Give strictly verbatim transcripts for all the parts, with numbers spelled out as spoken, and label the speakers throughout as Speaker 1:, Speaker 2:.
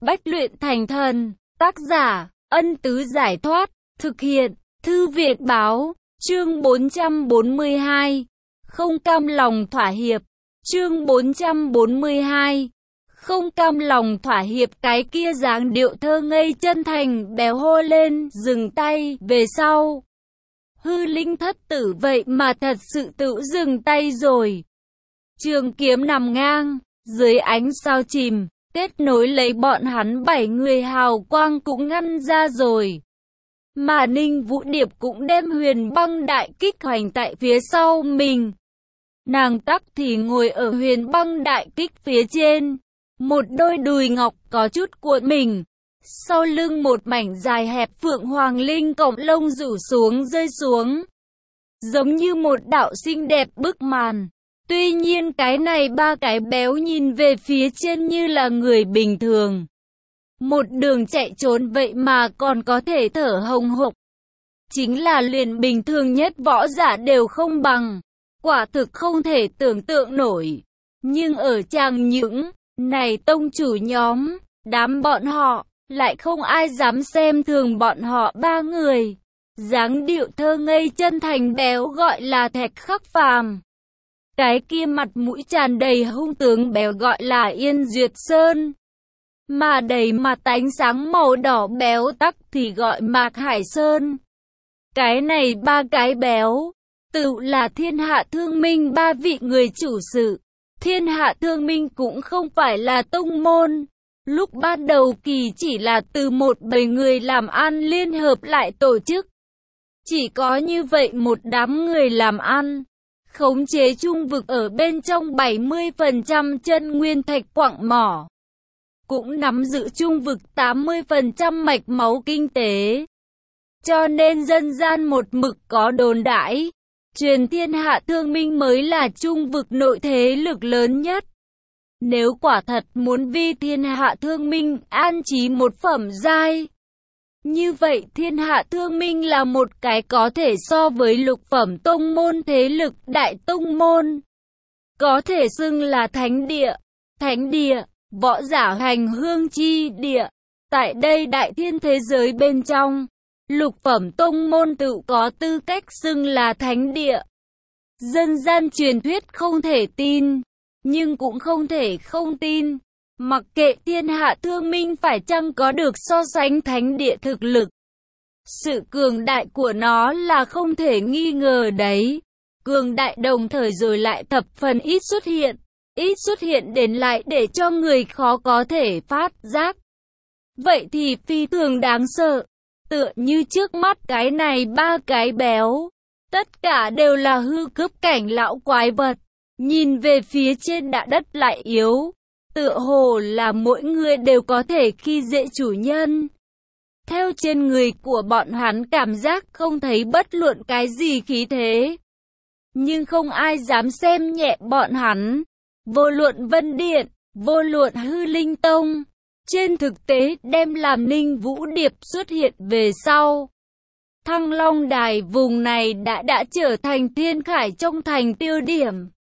Speaker 1: Bách luyện thành thần. Tác giả, Ân Tứ Giải Thoát. Thực hiện, Thư viện Báo. Chương bốn trăm bốn mươi hai. Không cam lòng thỏa hiệp. Chương bốn trăm bốn mươi hai. Không cam lòng thỏa hiệp. Cái kia dáng điệu thơ ngây chân thành béo hô lên, dừng tay, về sau. Hư linh thất tử vậy mà thật sự tự dừng tay rồi. Trường kiếm nằm ngang, dưới ánh sao chìm, kết nối lấy bọn hắn bảy người hào quang cũng ngăn ra rồi. Mà Ninh Vũ Điệp cũng đem huyền băng đại kích hoành tại phía sau mình. Nàng tắc thì ngồi ở huyền băng đại kích phía trên. Một đôi đùi ngọc có chút cuộn mình. Sau lưng một mảnh dài hẹp phượng hoàng linh cổng lông rủ xuống rơi xuống. Giống như một đạo xinh đẹp bức màn. Tuy nhiên cái này ba cái béo nhìn về phía trên như là người bình thường. Một đường chạy trốn vậy mà còn có thể thở hồng hộc. Chính là liền bình thường nhất võ giả đều không bằng. Quả thực không thể tưởng tượng nổi. Nhưng ở chàng những này tông chủ nhóm, đám bọn họ, lại không ai dám xem thường bọn họ ba người. Dáng điệu thơ ngây chân thành béo gọi là Thạch Khắc Phàm. Cái kia mặt mũi tràn đầy hung tướng béo gọi là Yên Duyệt Sơn. Mà đầy mặt ánh sáng màu đỏ béo tắc thì gọi Mạc Hải Sơn. Cái này ba cái béo, tự là Thiên Hạ Thương Minh ba vị người chủ sự. Thiên Hạ Thương Minh cũng không phải là tông môn. Lúc ban đầu kỳ chỉ là từ một bầy người làm ăn liên hợp lại tổ chức. Chỉ có như vậy một đám người làm ăn, khống chế trung vực ở bên trong bảy mươi phần trăm chân nguyên thạch quặng mỏ. Cũng nắm giữ trung vực tám mươi phần trăm mạch máu kinh tế. Cho nên dân gian một mực có đồn đãi, truyền Thiên Hạ Thương Minh mới là trung vực nội thế lực lớn nhất. Nếu quả thật muốn vi Thiên Hạ Thương Minh an trí một phẩm giai, như vậy Thiên Hạ Thương Minh là một cái có thể so với lục phẩm tông môn thế lực đại tông môn. Có thể xưng là thánh địa, thánh địa, võ giả hành hương chi địa. Tại đây đại thiên thế giới bên trong, lục phẩm tông môn tự có tư cách xưng là thánh địa. Dân gian truyền thuyết không thể tin, nhưng cũng không thể không tin. Mặc kệ Thiên Hạ Thương Minh phải chăng có được so sánh thánh địa thực lực, sự cường đại của nó là không thể nghi ngờ đấy. Cường đại đồng thời rồi lại thập phần ít xuất hiện, ít xuất hiện đến lại để cho người khó có thể phát giác. Vậy thì phi thường đáng sợ, tựa như trước mắt cái này ba cái béo, tất cả đều là hư cấp cảnh lão quái vật, nhìn về phía trên đã đất lại yếu. Tựa hồ là mỗi người đều có thể khi dễ chủ nhân. Theo trên người của bọn hắn cảm giác không thấy bất luận cái gì khí thế. Nhưng không ai dám xem nhẹ bọn hắn. Vô luận Vân Điện, vô luận Hư Linh Tông. Trên thực tế đem làm Ninh Vũ Điệp xuất hiện về sau. Thăng Long Đài vùng này đã đã trở thành thiên khải trong thành tiêu điểm.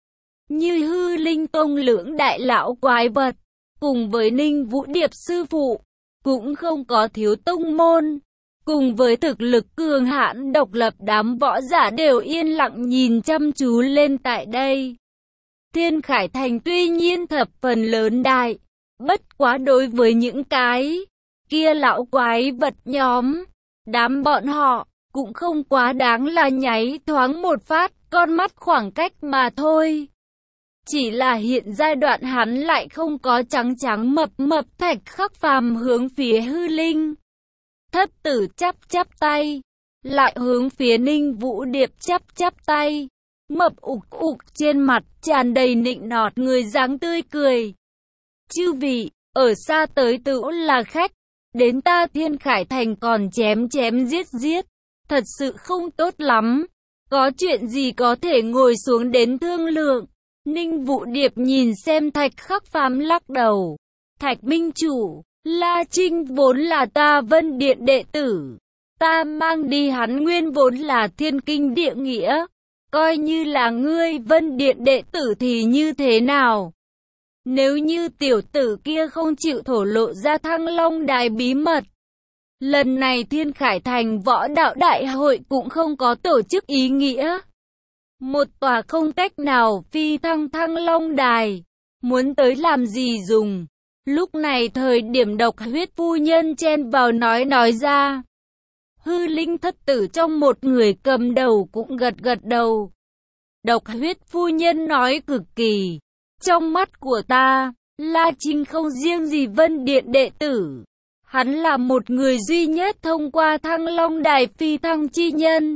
Speaker 1: Như Hư Linh Tông lưỡng đại lão quái vật, cùng với Ninh Vũ Điệp sư phụ, cũng không có thiếu tông môn. Cùng với thực lực cường hãn độc lập đám võ giả đều yên lặng nhìn chăm chú lên tại đây. Thiên Khải Thành tuy nhiên thập phần lớn đại, bất quá đối với những cái kia lão quái vật nhóm, đám bọn họ cũng không quá đáng là nháy thoáng một phát con mắt khoảng cách mà thôi. Chỉ là hiện giai đoạn hắn lại không có trắng trắng mập mập. Thạch Khắc Phàm hướng phía Hư Linh Thất Tử chắp chắp tay, lại hướng phía Ninh Vũ Điệp chắp chắp tay. Mập ục ục trên mặt tràn đầy nịnh nọt người dáng tươi cười. Chư vị, ở xa tới tựu là khách, đến ta Thiên Khải Thành còn chém chém giết giết, thật sự không tốt lắm. Có chuyện gì có thể ngồi xuống đến thương lượng. Ninh Vũ Điệp nhìn xem Thạch Khắc Phàm lắc đầu. Thạch minh chủ, La Trinh vốn là ta Vân Điện đệ tử. Ta mang đi hắn nguyên vốn là thiên kinh địa nghĩa. Coi như là ngươi Vân Điện đệ tử thì như thế nào? Nếu như tiểu tử kia không chịu thổ lộ ra Thăng Long Đài bí mật, lần này Thiên Khải Thành võ đạo đại hội cũng không có tổ chức ý nghĩa. Một tòa không cách nào phi thăng Thăng Long Đài, muốn tới làm gì dùng. Lúc này thời điểm Độc Huyết phu nhân chen vào nói nói ra. Hư linh thất tử trong một người cầm đầu cũng gật gật đầu. Độc Huyết phu nhân nói cực kỳ. Trong mắt của ta, La Trinh không riêng gì Vân Điện đệ tử. Hắn là một người duy nhất thông qua Thăng Long Đài phi thăng chi nhân.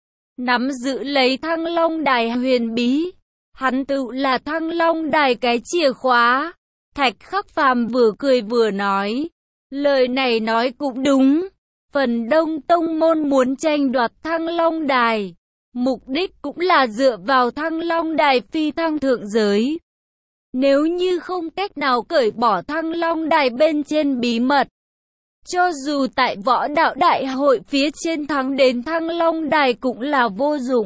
Speaker 1: Nắm giữ lấy Thăng Long Đài huyền bí. Hắn tự là Thăng Long Đài cái chìa khóa. Thạch Khắc Phàm vừa cười vừa nói. Lời này nói cũng đúng. Phần đông tông môn muốn tranh đoạt Thăng Long Đài. Mục đích cũng là dựa vào Thăng Long Đài phi thăng thượng giới. Nếu như không cách nào cởi bỏ Thăng Long Đài bên trên bí mật, cho dù tại võ đạo đại hội phía trên thắng đến Thăng Long Đài cũng là vô dụng.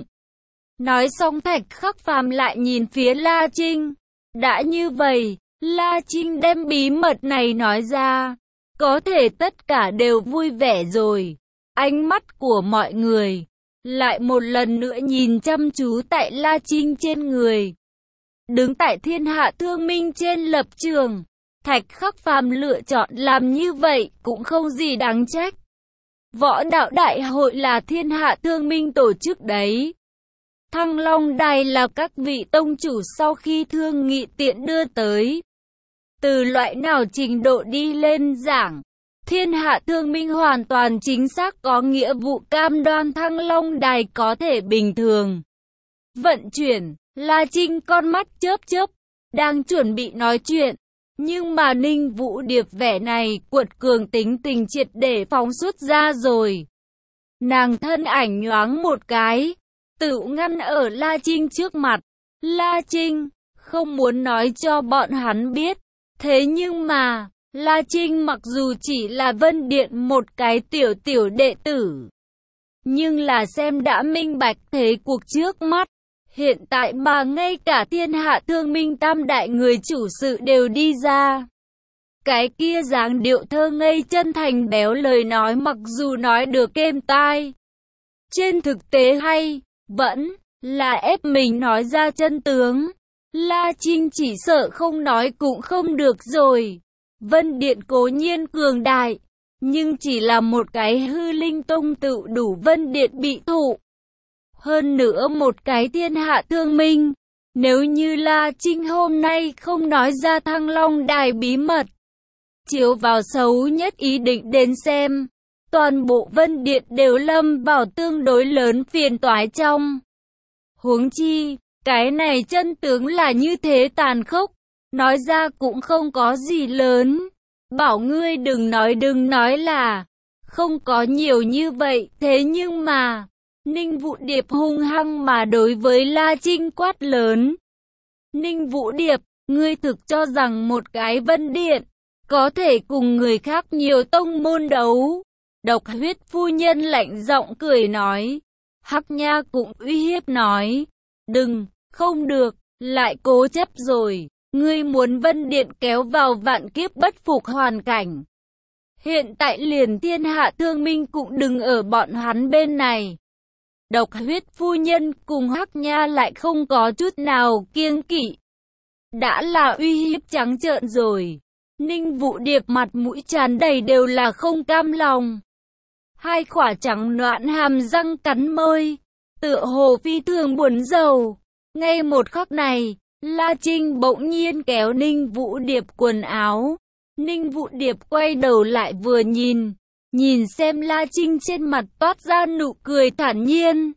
Speaker 1: Nói xong Thạch Khắc Phàm lại nhìn phía La Trinh. Đã như vậy, La Trinh đem bí mật này nói ra, có thể tất cả đều vui vẻ rồi. Ánh mắt của mọi người lại một lần nữa nhìn chăm chú tại La Trinh trên người. Đứng tại thiên hạ thương minh trên lập trường, Thạch Khắc Phàm lựa chọn làm như vậy cũng không gì đáng trách. Võ đạo đại hội là thiên hạ thương minh tổ chức đấy. Thăng Long Đài là các vị tông chủ sau khi thương nghị tiện đưa tới. Từ loại nào trình độ đi lên giảng, thiên hạ thương minh hoàn toàn chính xác có nghĩa vụ cam đoan Thăng Long Đài có thể bình thường vận chuyển. La Trinh con mắt chớp chớp, đang chuẩn bị nói chuyện. Nhưng mà Ninh Vũ Điệp vẻ này cuột cường tính tình triệt để phóng xuất ra rồi. Nàng thân ảnh nhoáng một cái, tự ngăn ở La Trinh trước mặt. La Trinh không muốn nói cho bọn hắn biết. Thế nhưng mà, La Trinh mặc dù chỉ là Vân Điện một cái tiểu tiểu đệ tử, nhưng là xem đã minh bạch thế cuộc trước mắt. Hiện tại mà ngay cả thiên hạ thương minh tam đại người chủ sự đều đi ra. Cái kia dáng điệu thơ ngây chân thành béo lời nói mặc dù nói được êm tai, trên thực tế hay, vẫn là ép mình nói ra chân tướng. La Trinh chỉ sợ không nói cũng không được rồi. Vân Điện cố nhiên cường đại, nhưng chỉ là một cái hư linh tông tự đủ Vân Điện bị thụ. Hơn nữa một cái thiên hạ thương minh. Nếu như La Trinh hôm nay không nói ra Thăng Long Đài bí mật, chiếu vào xấu nhất ý định đến xem, toàn bộ Vân Điện đều lâm vào tương đối lớn phiền toái trong. Huống chi, cái này chân tướng là như thế tàn khốc, nói ra cũng không có gì lớn. Bảo ngươi đừng nói đừng nói là không có nhiều như vậy, thế nhưng mà Ninh Vũ Điệp hung hăng mà đối với La Trinh quát lớn. Ninh Vũ Điệp, ngươi thực cho rằng một cái Vân Điện có thể cùng người khác nhiều tông môn đấu? Độc Huyết phu nhân lạnh giọng cười nói. Hắc Nha cũng uy hiếp nói. Đừng, không được, lại cố chấp rồi. Ngươi muốn Vân Điện kéo vào vạn kiếp bất phục hoàn cảnh. Hiện tại liền thiên hạ thương minh cũng đừng ở bọn hắn bên này. Độc Huyết phu nhân cùng Hắc Nha lại không có chút nào kiêng kỵ. Đã là uy hiếp trắng trợn rồi. Ninh Vũ Điệp mặt mũi tràn đầy đều là không cam lòng. Hai khỏa trắng nõn hàm răng cắn môi, tựa hồ phi thường buồn rầu. Ngay một khắc này, La Trinh bỗng nhiên kéo Ninh Vũ Điệp quần áo. Ninh Vũ Điệp quay đầu lại vừa nhìn, nhìn xem La Trinh trên mặt toát ra nụ cười thản nhiên.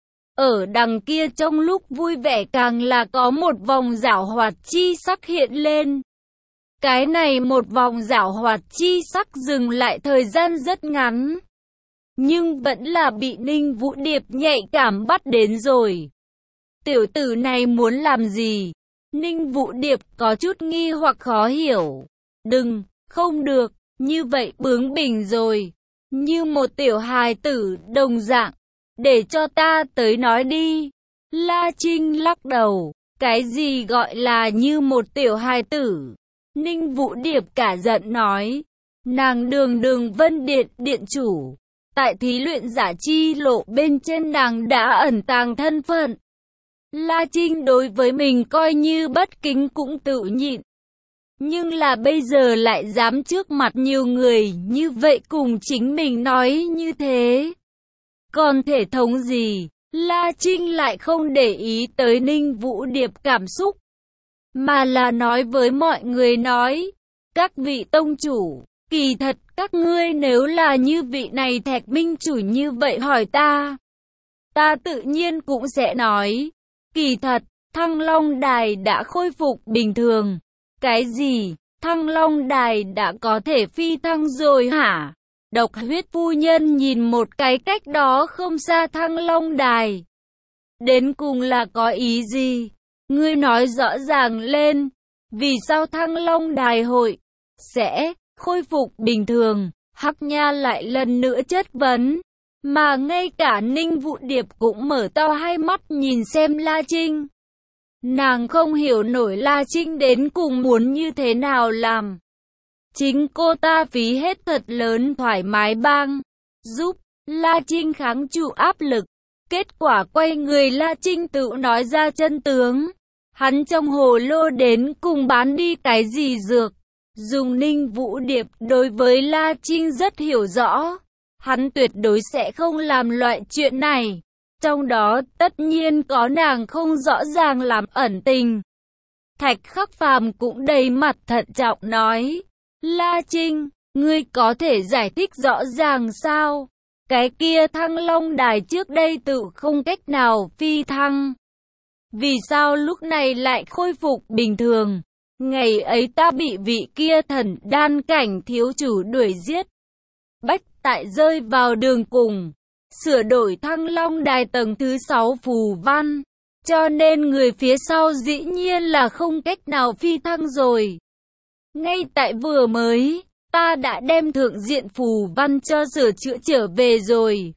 Speaker 1: Ở đằng kia trong lúc vui vẻ càng là có một vòng giảo hoạt chi sắc hiện lên. Cái này một vòng giảo hoạt chi sắc dừng lại thời gian rất ngắn, nhưng vẫn là bị Ninh Vũ Điệp nhạy cảm bắt đến rồi. Tiểu tử này muốn làm gì? Ninh Vũ Điệp có chút nghi hoặc khó hiểu. Đừng, không được, như vậy bướng bỉnh rồi. Như một tiểu hài tử đồng dạng. Để cho ta tới nói đi. La Trinh lắc đầu. Cái gì gọi là như một tiểu hài tử? Ninh Vũ Điệp cả giận nói. Nàng Đường Đường Vân Điện điện chủ. Tại thí luyện giả chi lộ bên trên nàng đã ẩn tàng thân phận. La Trinh đối với mình coi như bất kính cũng tự nhịn. Nhưng là bây giờ lại dám trước mặt nhiều người như vậy cùng chính mình nói như thế. Còn thể thống gì? La Trinh lại không để ý tới Ninh Vũ Điệp cảm xúc. Mà là nói với mọi người nói. Các vị tông chủ, kỳ thật các ngươi nếu là như vị này Thạch Minh chủ như vậy hỏi ta. Ta tự nhiên cũng sẽ nói. Kỳ thật, Thăng Long Đài đã khôi phục bình thường. Cái gì? Thăng Long Đài đã có thể phi thăng rồi hả? Độc Huyết phu nhân nhìn một cái cách đó không xa Thăng Long Đài. Đến cùng là có ý gì? Ngươi nói rõ ràng lên. Vì sao Thăng Long Đài hội sẽ khôi phục bình thường? Hắc Nha lại lần nữa chất vấn. Mà ngay cả Ninh Vũ Điệp cũng mở to hai mắt nhìn xem La Trinh. Nàng không hiểu nổi La Trinh đến cùng muốn như thế nào làm. Chính cô ta phí hết thật lớn thoải mái bang, giúp La Trinh kháng trụ áp lực. Kết quả quay người La Trinh tự nói ra chân tướng. Hắn trong hồ lô đến cùng bán đi cái gì dược. Dùng Ninh Vũ Điệp đối với La Trinh rất hiểu rõ. Hắn tuyệt đối sẽ không làm loại chuyện này. Trong đó tất nhiên có nàng không rõ ràng làm ẩn tình. Thạch Khắc Phàm cũng đầy mặt thận trọng nói. La Trinh, ngươi có thể giải thích rõ ràng sao? Cái kia Thăng Long Đài trước đây tự không cách nào phi thăng. Vì sao lúc này lại khôi phục bình thường? Ngày ấy ta bị vị kia thần đan cảnh thiếu chủ đuổi giết. Bách tại rơi vào đường cùng. Sửa đổi Thăng Long Đài tầng thứ sáu phù văn. Cho nên người phía sau dĩ nhiên là không cách nào phi thăng rồi. Ngay tại vừa mới, ta đã đem thượng diện phù văn cho sửa chữa trở về rồi.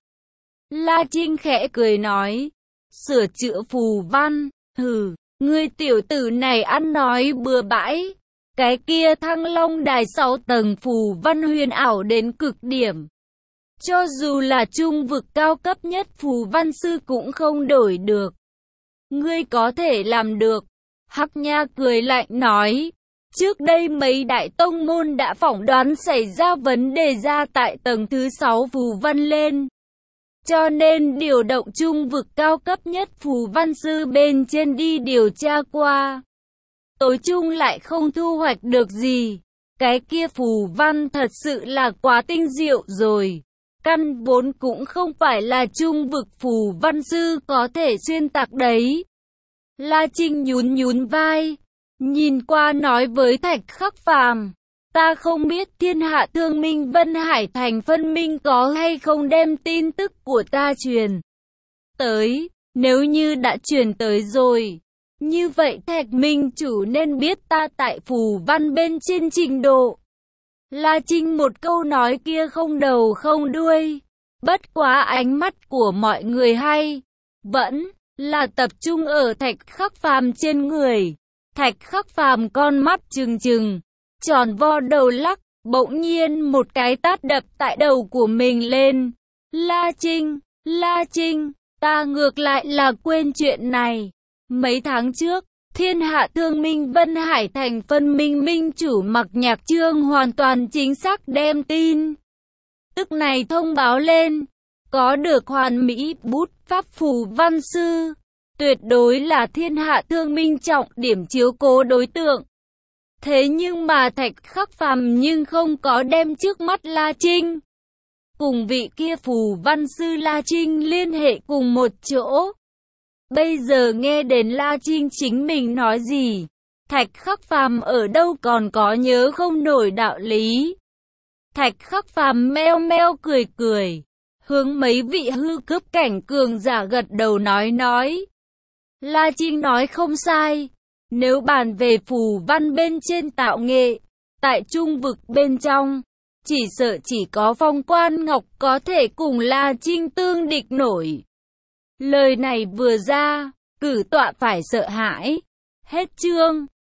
Speaker 1: La Trinh khẽ cười nói. Sửa chữa phù văn, hừ, ngươi tiểu tử này ăn nói bừa bãi. Cái kia Thăng Long Đài sáu tầng phù văn huyền ảo đến cực điểm. Cho dù là trung vực cao cấp nhất phù văn sư cũng không đổi được. Ngươi có thể làm được. Hắc Nha cười lạnh nói. Trước đây mấy đại tông môn đã phỏng đoán xảy ra vấn đề ra tại tầng thứ sáu phù văn lên. Cho nên điều động trung vực cao cấp nhất phù văn sư bên trên đi điều tra qua. Tối chung lại không thu hoạch được gì. Cái kia phù văn thật sự là quá tinh diệu rồi. Căn vốn cũng không phải là trung vực phù văn sư có thể xuyên tạc đấy. La Trinh nhún nhún vai. Nhìn qua nói với Thạch Khắc Phàm. Ta không biết thiên hạ thương minh Vân Hải thành phân minh có hay không đem tin tức của ta truyền tới. Nếu như đã truyền tới rồi. Như vậy Thạch Minh chủ nên biết ta tại phù văn bên trên trình độ. La Trinh một câu nói kia không đầu không đuôi. Bất quá ánh mắt của mọi người hay. Vẫn là tập trung ở Thạch Khắc Phàm trên người. Thạch Khắc Phàm con mắt trừng trừng. Tròn vo đầu lắc. Bỗng nhiên một cái tát đập tại đầu của mình lên. La Trinh, La Trinh, ta ngược lại là quên chuyện này. Mấy tháng trước, thiên hạ thương minh Vân Hải thành phân minh minh chủ Mặc Nhạc Trương hoàn toàn chính xác đem tin tức này thông báo lên. Có được hoàn mỹ bút pháp phù văn sư. Tuyệt đối là thiên hạ thương minh trọng điểm chiếu cố đối tượng. Thế nhưng mà Thạch Khắc Phàm nhưng không có đem trước mắt La Trinh. Cùng vị kia phù văn sư La Trinh liên hệ cùng một chỗ. Bây giờ nghe đến La Trinh chính mình nói gì, Thạch Khắc Phàm ở đâu còn có nhớ không nổi đạo lý. Thạch Khắc Phàm meo meo cười cười, hướng mấy vị hư cấp cảnh cường giả gật đầu nói nói. La Trinh nói không sai, nếu bàn về phù văn bên trên tạo nghệ, tại trung vực bên trong, chỉ sợ chỉ có Phong Quan Ngọc có thể cùng La Trinh tương địch nổi. Lời này vừa ra, cử tọa phải sợ hãi. Hết chương.